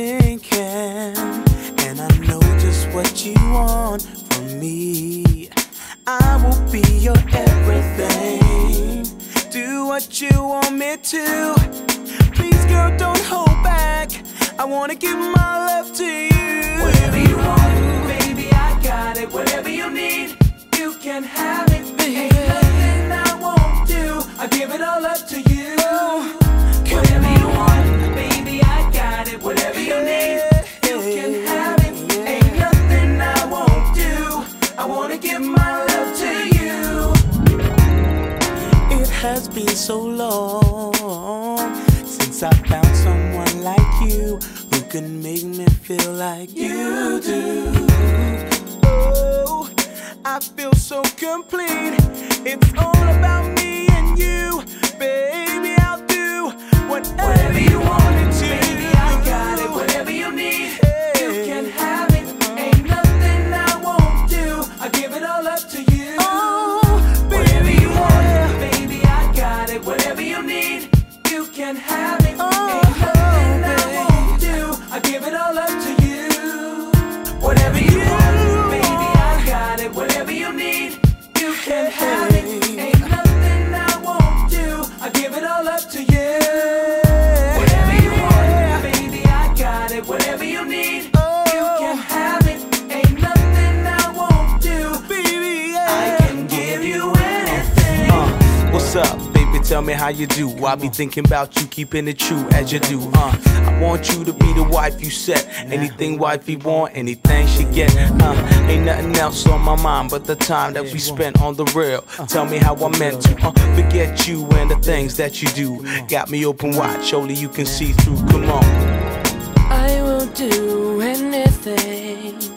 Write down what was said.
thinking, and I know just what you want from me. I will be your everything. Do what you want me to. Please, girl, don't hold back. I wanna give my love to you. Whatever you want, baby, I got it. Whatever you need, you can have it. Ain't nothing I won't do. I give it all up to you. Whatever you want, baby, I got it. Whatever you need, you can have it. Ain't nothing I won't do. I wanna give my love to you. It has been so long since I found someone like you who can make me feel like you do. Oh, I feel so complete. It's all about me and you, baby. I'll do whatever you want me to. Baby, I got it. Whatever you need, you can have it. Ain't nothing I won't do. I give it all up to you. Oh, baby, whatever you want, baby, I got it. Whatever you need, you can have it. Ain't nothing I won't do. I give it all up to you. Whatever you want, baby, I got it. Whatever you need, you can have it. Ain't nothing I won't do. I give it all up to you. Whatever you want, baby, I got it. Whatever you need, you can have it. Ain't nothing I won't do. baby, I can give you anything. What's up, baby? Tell me how you do. I be thinking about you, keeping it true as you do. I want you to be the wife you set. Anything wifey want, anything she get. Ain't nothing else on my mind but the time that we spent on the real. Tell me how I meant to forget you and the things that you do. Got me open wide, surely you can see through. Come on. I will do anything